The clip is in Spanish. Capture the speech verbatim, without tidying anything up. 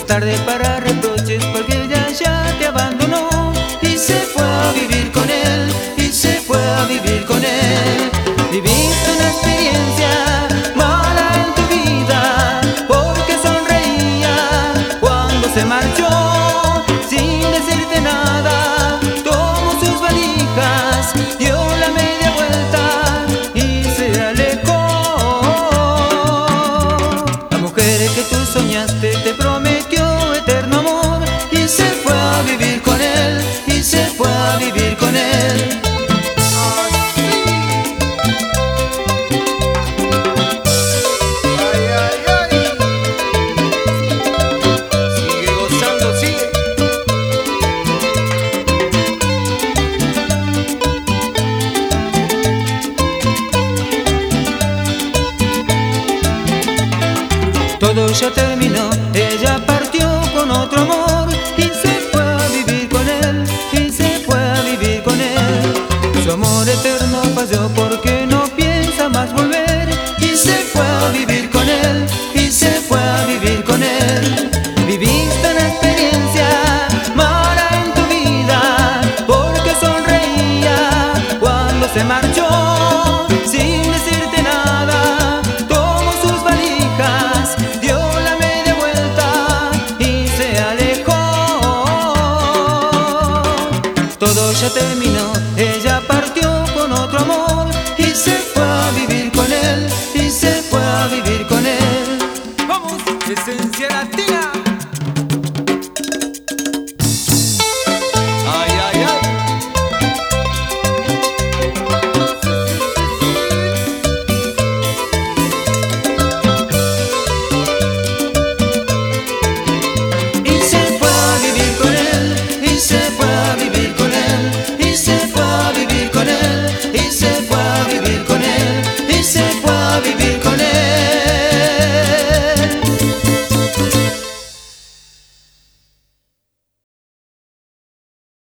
es tarde para reproches porque ella ya te abandonó y se fue a vivir con él, y se fue a vivir con él. Viviste una experiencia mala en tu vida porque sonreía cuando se marchó sin decirte nada. Tomó sus valijas, dio la media vuelta y se alejó. La mujer que tú soñaste te prometió eterno amor y se fue a vivir con él, y se fue a vivir con él. Todo ya terminó, ella partió con otro amor y se fue a vivir con él, y se fue a vivir con él. Su amor eterno pasó porque no piensa más volver y se fue a vivir con él, y se fue a vivir con él. Viviste una experiencia mala en tu vida porque sonreía cuando se marchó sin decirte nada. Tomó sus valijas, dio la media vuelta y se alejó. Todo ya terminó, ella partió con otro amor y se fue a vivir con él, y se fue a vivir con él. Vamos, esencia latina.